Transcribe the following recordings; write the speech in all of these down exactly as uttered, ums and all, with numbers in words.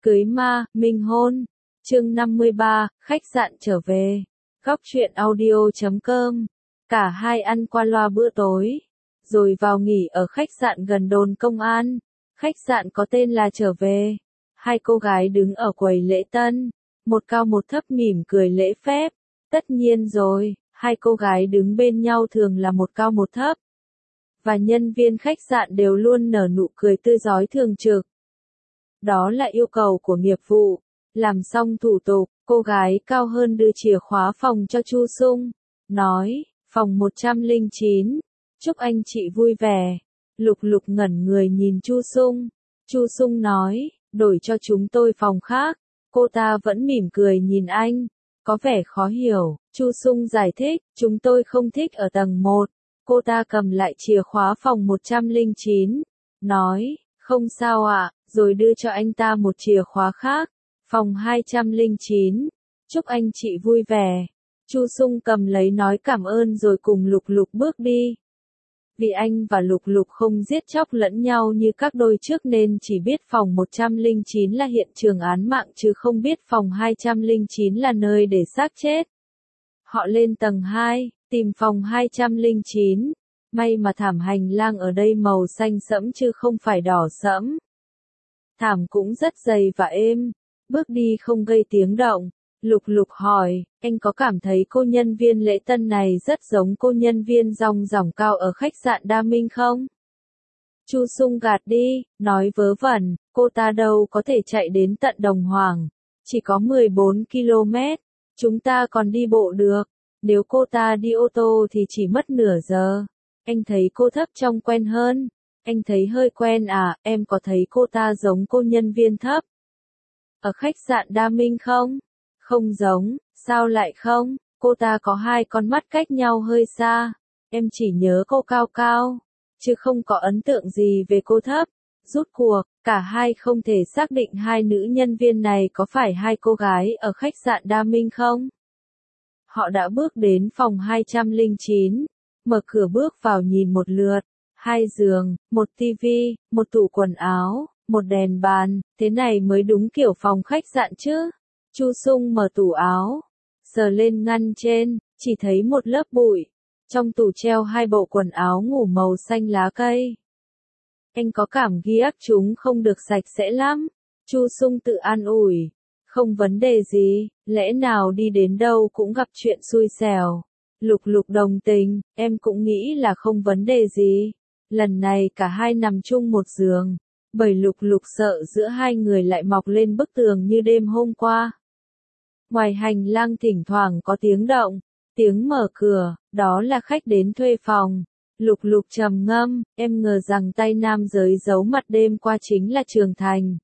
Cưới ma, minh hôn. Chương năm mươi ba, khách sạn trở về. Góc truyện audio chấm com. Cả hai ăn qua loa bữa tối, rồi vào nghỉ ở khách sạn gần đồn công an. Khách sạn có tên là Trở Về. Hai cô gái đứng ở quầy lễ tân, một cao một thấp mỉm cười lễ phép. Tất nhiên rồi, hai cô gái đứng bên nhau thường là một cao một thấp. Và nhân viên khách sạn đều luôn nở nụ cười tươi rói thường trực. Đó là yêu cầu của nghiệp vụ. Làm xong thủ tục, cô gái cao hơn đưa chìa khóa phòng cho Chu Sung, nói, phòng một trăm lẻ chín, chúc anh chị vui vẻ. Lục Lục ngẩn người nhìn Chu Sung. Chu Sung nói, đổi cho chúng tôi phòng khác. Cô ta vẫn mỉm cười nhìn anh, có vẻ khó hiểu. Chu Sung giải thích, chúng tôi không thích ở tầng một. Cô ta cầm lại chìa khóa phòng một trăm lẻ chín, nói, không sao ạ, rồi đưa cho anh ta một chìa khóa khác. Phòng hai trăm lẻ chín, chúc anh chị vui vẻ. Chu Sung cầm lấy nói cảm ơn rồi cùng Lục Lục bước đi. Vì anh và Lục Lục không giết chóc lẫn nhau như các đôi trước nên chỉ biết phòng một trăm lẻ chín là hiện trường án mạng chứ không biết phòng hai trăm lẻ chín là nơi để xác chết. Họ lên tầng hai, tìm phòng hai trăm lẻ chín. May mà thảm hành lang ở đây màu xanh sẫm chứ không phải đỏ sẫm. Thảm cũng rất dày và êm. Bước đi không gây tiếng động. Lục Lục hỏi, anh có cảm thấy cô nhân viên lễ tân này rất giống cô nhân viên rong ròng cao ở khách sạn Đa Minh không? Chu Sung gạt đi, nói vớ vẩn, cô ta đâu có thể chạy đến tận Đồng Hoàng. Chỉ có mười bốn ki lô mét, chúng ta còn đi bộ được. Nếu cô ta đi ô tô thì chỉ mất nửa giờ. Anh thấy cô thấp trông quen hơn. Anh thấy hơi quen à, em có thấy cô ta giống cô nhân viên thấp ở khách sạn Đa Minh không? Không giống, sao lại không? Cô ta có hai con mắt cách nhau hơi xa. Em chỉ nhớ cô cao cao, chứ không có ấn tượng gì về cô thấp. Rút cuộc, cả hai không thể xác định hai nữ nhân viên này có phải hai cô gái ở khách sạn Đa Minh không? Họ đã bước đến phòng hai trăm lẻ chín, mở cửa bước vào nhìn một lượt. Hai giường, một tivi, một tủ quần áo, một đèn bàn, thế này mới đúng kiểu phòng khách sạn chứ. Chu Sung mở tủ áo, sờ lên ngăn trên, chỉ thấy một lớp bụi. Trong tủ treo hai bộ quần áo ngủ màu xanh lá cây. Anh có cảm giác chúng không được sạch sẽ lắm. Chu Sung tự an ủi, không vấn đề gì, lẽ nào đi đến đâu cũng gặp chuyện xui xẻo. Lục Lục đồng tình, em cũng nghĩ là không vấn đề gì. Lần này cả hai nằm chung một giường, bởi Lục Lục sợ giữa hai người lại mọc lên bức tường như đêm hôm qua. Ngoài hành lang thỉnh thoảng có tiếng động, tiếng mở cửa, đó là khách đến thuê phòng. Lục Lục trầm ngâm, em ngờ rằng tay nam giới giấu mặt đêm qua chính là Trường Thành.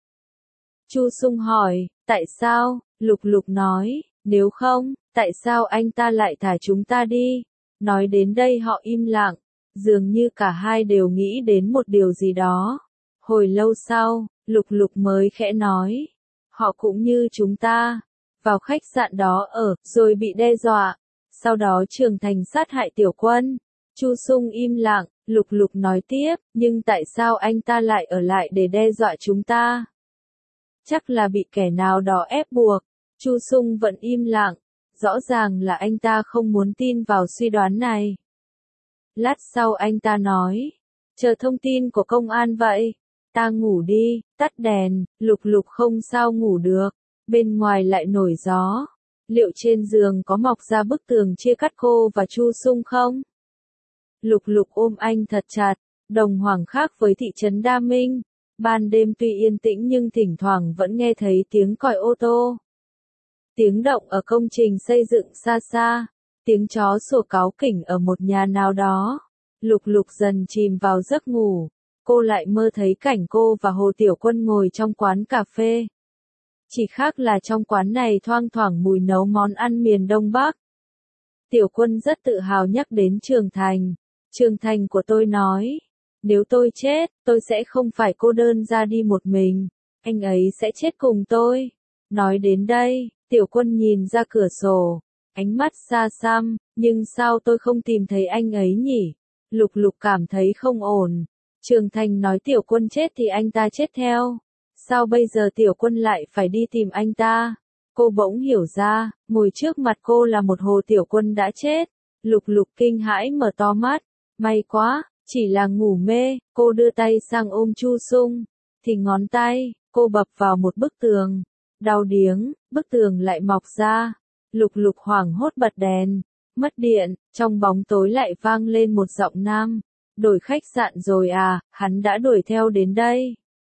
Chu Sung hỏi, tại sao? Lục Lục nói, nếu không, tại sao anh ta lại thả chúng ta đi? Nói đến đây họ im lặng, dường như cả hai đều nghĩ đến một điều gì đó. Hồi lâu sau, Lục Lục mới khẽ nói, họ cũng như chúng ta, vào khách sạn đó ở, rồi bị đe dọa. Sau đó Trường Thành sát hại Tiểu Quân. Chu Sung im lặng, Lục Lục nói tiếp, nhưng tại sao anh ta lại ở lại để đe dọa chúng ta? Chắc là bị kẻ nào đó ép buộc. Chu Sung vẫn im lặng, rõ ràng là anh ta không muốn tin vào suy đoán này. Lát sau anh ta nói, chờ thông tin của công an vậy. Ta ngủ đi, tắt đèn. Lục Lục không sao ngủ được. Bên ngoài lại nổi gió. Liệu trên giường có mọc ra bức tường chia cắt cô và Chu Sung không? Lục Lục ôm anh thật chặt. Đồng Hoàng khác với thị trấn Đa Minh. Ban đêm tuy yên tĩnh nhưng thỉnh thoảng vẫn nghe thấy tiếng còi ô tô. Tiếng động ở công trình xây dựng xa xa. Tiếng chó sủa cáu kỉnh ở một nhà nào đó. Lục Lục dần chìm vào giấc ngủ. Cô lại mơ thấy cảnh cô và Hồ Tiểu Quân ngồi trong quán cà phê. Chỉ khác là trong quán này thoang thoảng mùi nấu món ăn miền Đông Bắc. Tiểu Quân rất tự hào nhắc đến Trường Thành. Trường Thành của tôi nói, nếu tôi chết, tôi sẽ không phải cô đơn ra đi một mình. Anh ấy sẽ chết cùng tôi. Nói đến đây, Tiểu Quân nhìn ra cửa sổ. Ánh mắt xa xăm, nhưng sao tôi không tìm thấy anh ấy nhỉ? Lục Lục cảm thấy không ổn. Trường Thành nói Tiểu Quân chết thì anh ta chết theo. Sao bây giờ tiểu quân lại phải đi tìm anh ta? Cô bỗng hiểu ra, ngồi trước mặt cô là một Hồ Tiểu Quân đã chết. Lục Lục kinh hãi mở to mắt. May quá, chỉ là ngủ mê. Cô đưa tay sang ôm Chu Sung. Thì ngón tay, cô bập vào một bức tường. Đau điếng, bức tường lại mọc ra. Lục Lục hoảng hốt bật đèn. Mất điện, trong bóng tối lại vang lên một giọng nam. Đổi khách sạn rồi à, hắn đã đuổi theo đến đây.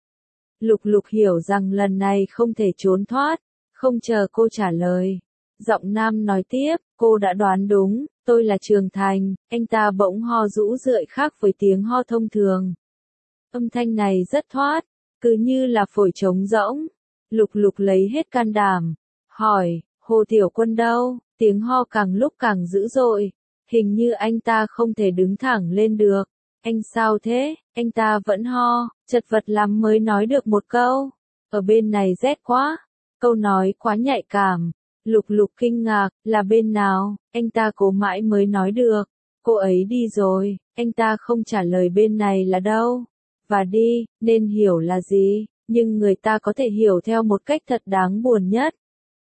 Lục Lục hiểu rằng lần này không thể trốn thoát. Không chờ cô trả lời. Giọng nam nói tiếp, cô đã đoán đúng, tôi là Trường Thành. Anh ta bỗng ho rũ rượi khác với tiếng ho thông thường. Âm thanh này rất thoát, cứ như là phổi trống rỗng. Lục Lục lấy hết can đảm. Hỏi, Hồ Tiểu Quân đâu? Tiếng ho càng lúc càng dữ dội. Hình như anh ta không thể đứng thẳng lên được. Anh sao thế? Anh ta vẫn ho, chật vật lắm mới nói được một câu. Ở bên này rét quá. Câu nói quá nhạy cảm. Lục Lục kinh ngạc, là bên nào? Anh ta cố mãi mới nói được. Cô ấy đi rồi, anh ta không trả lời bên này là đâu. Và đi, nên hiểu là gì, nhưng người ta có thể hiểu theo một cách thật đáng buồn nhất.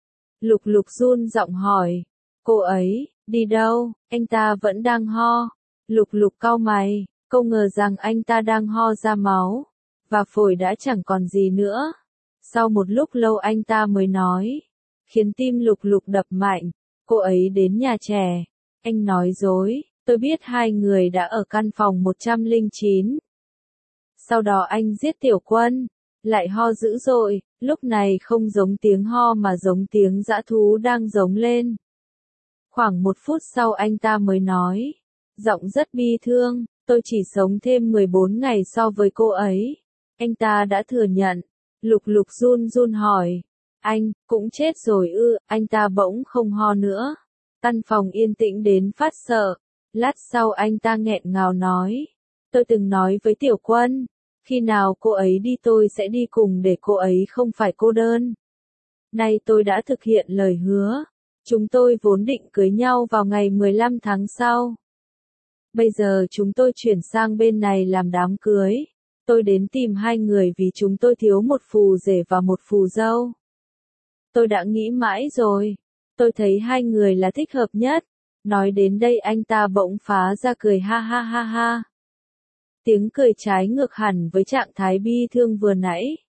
Lục Lục run giọng hỏi. Cô ấy, đi đâu? Anh ta vẫn đang ho. Lục Lục cau mày, cô ngờ rằng anh ta đang ho ra máu. Và phổi đã chẳng còn gì nữa. Sau một lúc lâu anh ta mới nói. Khiến tim Lục Lục đập mạnh. Cô ấy đến nhà trẻ. Anh nói dối, tôi biết hai người đã ở căn phòng một trăm lẻ chín. Sau đó anh giết Tiểu Quân. Lại ho dữ dội, lúc này không giống tiếng ho mà giống tiếng dã thú đang giống lên. Khoảng một phút sau anh ta mới nói. Giọng rất bi thương, tôi chỉ sống thêm mười bốn ngày so với cô ấy. Anh ta đã thừa nhận. Lục Lục run run hỏi. Anh, cũng chết rồi ư? Anh ta bỗng không ho nữa. Căn phòng yên tĩnh đến phát sợ. Lát sau anh ta nghẹn ngào nói. Tôi từng nói với Tiểu Quân. Khi nào cô ấy đi tôi sẽ đi cùng để cô ấy không phải cô đơn. Nay tôi đã thực hiện lời hứa. Chúng tôi vốn định cưới nhau vào ngày mười lăm tháng sau. Bây giờ chúng tôi chuyển sang bên này làm đám cưới. Tôi đến tìm hai người vì chúng tôi thiếu một phù rể và một phù dâu. Tôi đã nghĩ mãi rồi. Tôi thấy hai người là thích hợp nhất. Nói đến đây anh ta bỗng phá ra cười ha ha ha ha. Tiếng cười trái ngược hẳn với trạng thái bi thương vừa nãy.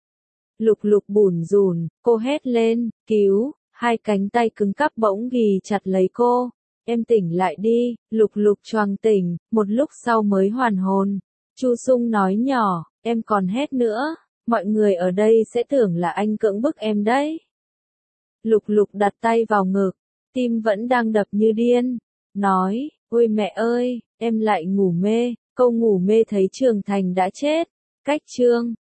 Lục Lục bủn rủn, cô hét lên, cứu, hai cánh tay cứng cắp bỗng ghì chặt lấy cô. Em tỉnh lại đi. Lục Lục choàng tỉnh, một lúc sau mới hoàn hồn. Chu Sung nói nhỏ, em còn hét nữa, mọi người ở đây sẽ tưởng là anh cưỡng bức em đấy. Lục Lục đặt tay vào ngực, tim vẫn đang đập như điên, nói, ôi mẹ ơi, em lại ngủ mê. Câu ngủ mê thấy Trường Thành đã chết. Cách chương